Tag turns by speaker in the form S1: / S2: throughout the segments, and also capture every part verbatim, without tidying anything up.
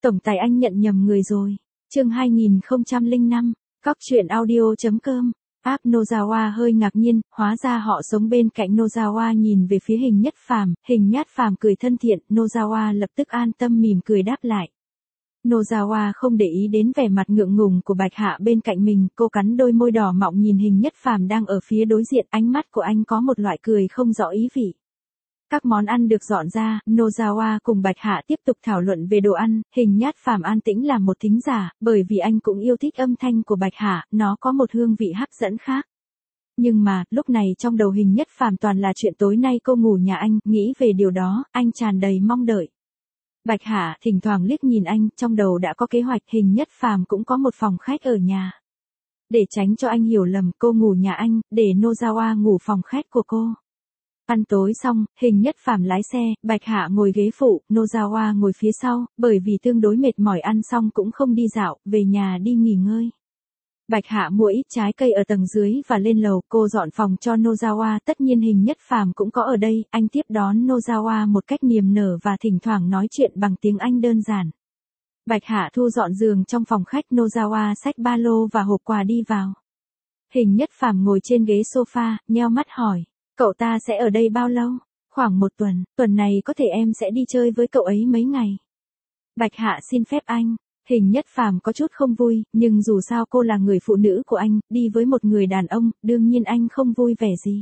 S1: Tổng tài anh nhận nhầm người rồi. Chương hai nghìn không trăm lẻ năm, Cóc truyện audio.com. App Nozawa hơi ngạc nhiên, hóa ra họ sống bên cạnh Nozawa nhìn về phía Hình Nhất Phàm, Hình Nhất Phàm cười thân thiện, Nozawa lập tức an tâm mỉm cười đáp lại. Nozawa không để ý đến vẻ mặt ngượng ngùng của Bạch Hạ bên cạnh mình, cô cắn đôi môi đỏ mọng nhìn Hình Nhất Phàm đang ở phía đối diện, ánh mắt của anh có một loại cười không rõ ý vị. Các món ăn được dọn ra, Nozawa cùng Bạch Hạ tiếp tục thảo luận về đồ ăn, Hình Nhất Phàm an tĩnh làm một thính giả, bởi vì anh cũng yêu thích âm thanh của Bạch Hạ, nó có một hương vị hấp dẫn khác. Nhưng mà, lúc này trong đầu Hình Nhất Phàm toàn là chuyện tối nay cô ngủ nhà anh, nghĩ về điều đó, anh tràn đầy mong đợi. Bạch Hạ thỉnh thoảng liếc nhìn anh, trong đầu đã có kế hoạch, Hình Nhất Phàm cũng có một phòng khách ở nhà. Để tránh cho anh hiểu lầm, cô ngủ nhà anh, để Nozawa ngủ phòng khách của cô. Ăn tối xong, Hình Nhất Phàm lái xe, Bạch Hạ ngồi ghế phụ, Nozawa ngồi phía sau, bởi vì tương đối mệt mỏi ăn xong cũng không đi dạo, về nhà đi nghỉ ngơi. Bạch Hạ mua ít trái cây ở tầng dưới và lên lầu, cô dọn phòng cho Nozawa, tất nhiên Hình Nhất Phàm cũng có ở đây, anh tiếp đón Nozawa một cách niềm nở và thỉnh thoảng nói chuyện bằng tiếng Anh đơn giản. Bạch Hạ thu dọn giường trong phòng khách, Nozawa xách ba lô và hộp quà đi vào. Hình Nhất Phàm ngồi trên ghế sofa, nheo mắt hỏi. Cậu ta sẽ ở đây bao lâu? Khoảng một tuần, tuần này có thể em sẽ đi chơi với cậu ấy mấy ngày. Bạch Hạ xin phép anh. Hình Nhất Phàm có chút không vui, nhưng dù sao cô là người phụ nữ của anh, đi với một người đàn ông, đương nhiên anh không vui vẻ gì.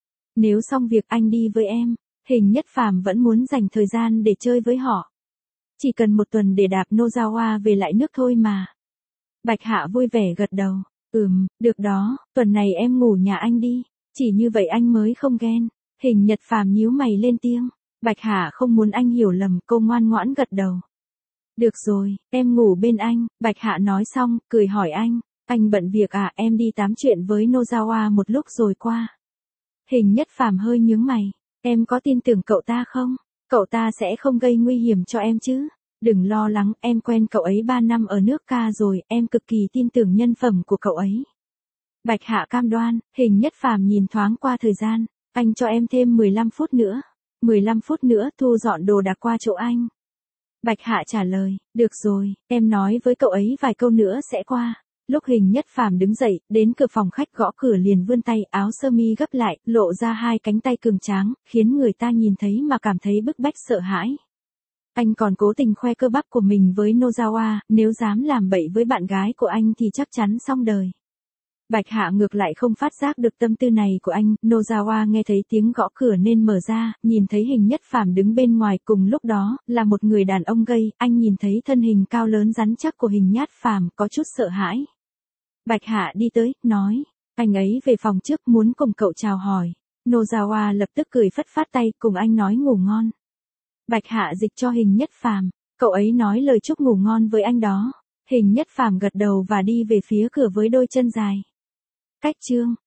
S1: Nếu xong việc anh đi với em, Hình Nhất Phàm vẫn muốn dành thời gian để chơi với họ. Chỉ cần một tuần để đạp Nozawa về lại nước thôi mà. Bạch Hạ vui vẻ gật đầu. Ừm, được đó, tuần này em ngủ nhà anh đi. Chỉ như vậy anh mới không ghen. Hình Nhất Phàm nhíu mày lên tiếng. Bạch Hạ không muốn anh hiểu lầm, cô ngoan ngoãn gật đầu. Được rồi, em ngủ bên anh. Bạch Hạ nói xong, cười hỏi anh. Anh bận việc à, em đi tám chuyện với Nozawa một lúc rồi qua. Hình Nhất Phàm hơi nhướng mày. Em có tin tưởng cậu ta không? Cậu ta sẽ không gây nguy hiểm cho em chứ? Đừng lo lắng, em quen cậu ấy ba năm ở nước ca rồi, em cực kỳ tin tưởng nhân phẩm của cậu ấy. Bạch Hạ cam đoan. Hình Nhất Phàm nhìn thoáng qua thời gian, anh cho em thêm mười lăm phút nữa. mười lăm phút nữa thu dọn đồ đạc qua chỗ anh. Bạch Hạ trả lời, được rồi, em nói với cậu ấy vài câu nữa sẽ qua. Lúc Hình Nhất Phàm đứng dậy, đến cửa phòng khách gõ cửa liền vươn tay, áo sơ mi gấp lại, lộ ra hai cánh tay cường tráng, khiến người ta nhìn thấy mà cảm thấy bức bách sợ hãi. Anh còn cố tình khoe cơ bắp của mình với Nozawa, nếu dám làm bậy với bạn gái của anh thì chắc chắn xong đời. Bạch Hạ ngược lại không phát giác được tâm tư này của anh, Nozawa nghe thấy tiếng gõ cửa nên mở ra, nhìn thấy Hình Nhất Phàm đứng bên ngoài, cùng lúc đó, là một người đàn ông gay, anh nhìn thấy thân hình cao lớn rắn chắc của Hình Nhất Phàm, có chút sợ hãi. Bạch Hạ đi tới, nói, anh ấy về phòng trước muốn cùng cậu chào hỏi. Nozawa lập tức cười phất phát tay, cùng anh nói ngủ ngon. Bạch Hạ dịch cho Hình Nhất Phàm, cậu ấy nói lời chúc ngủ ngon với anh đó. Hình Nhất Phàm gật đầu và đi về phía cửa với đôi chân dài. Cách chương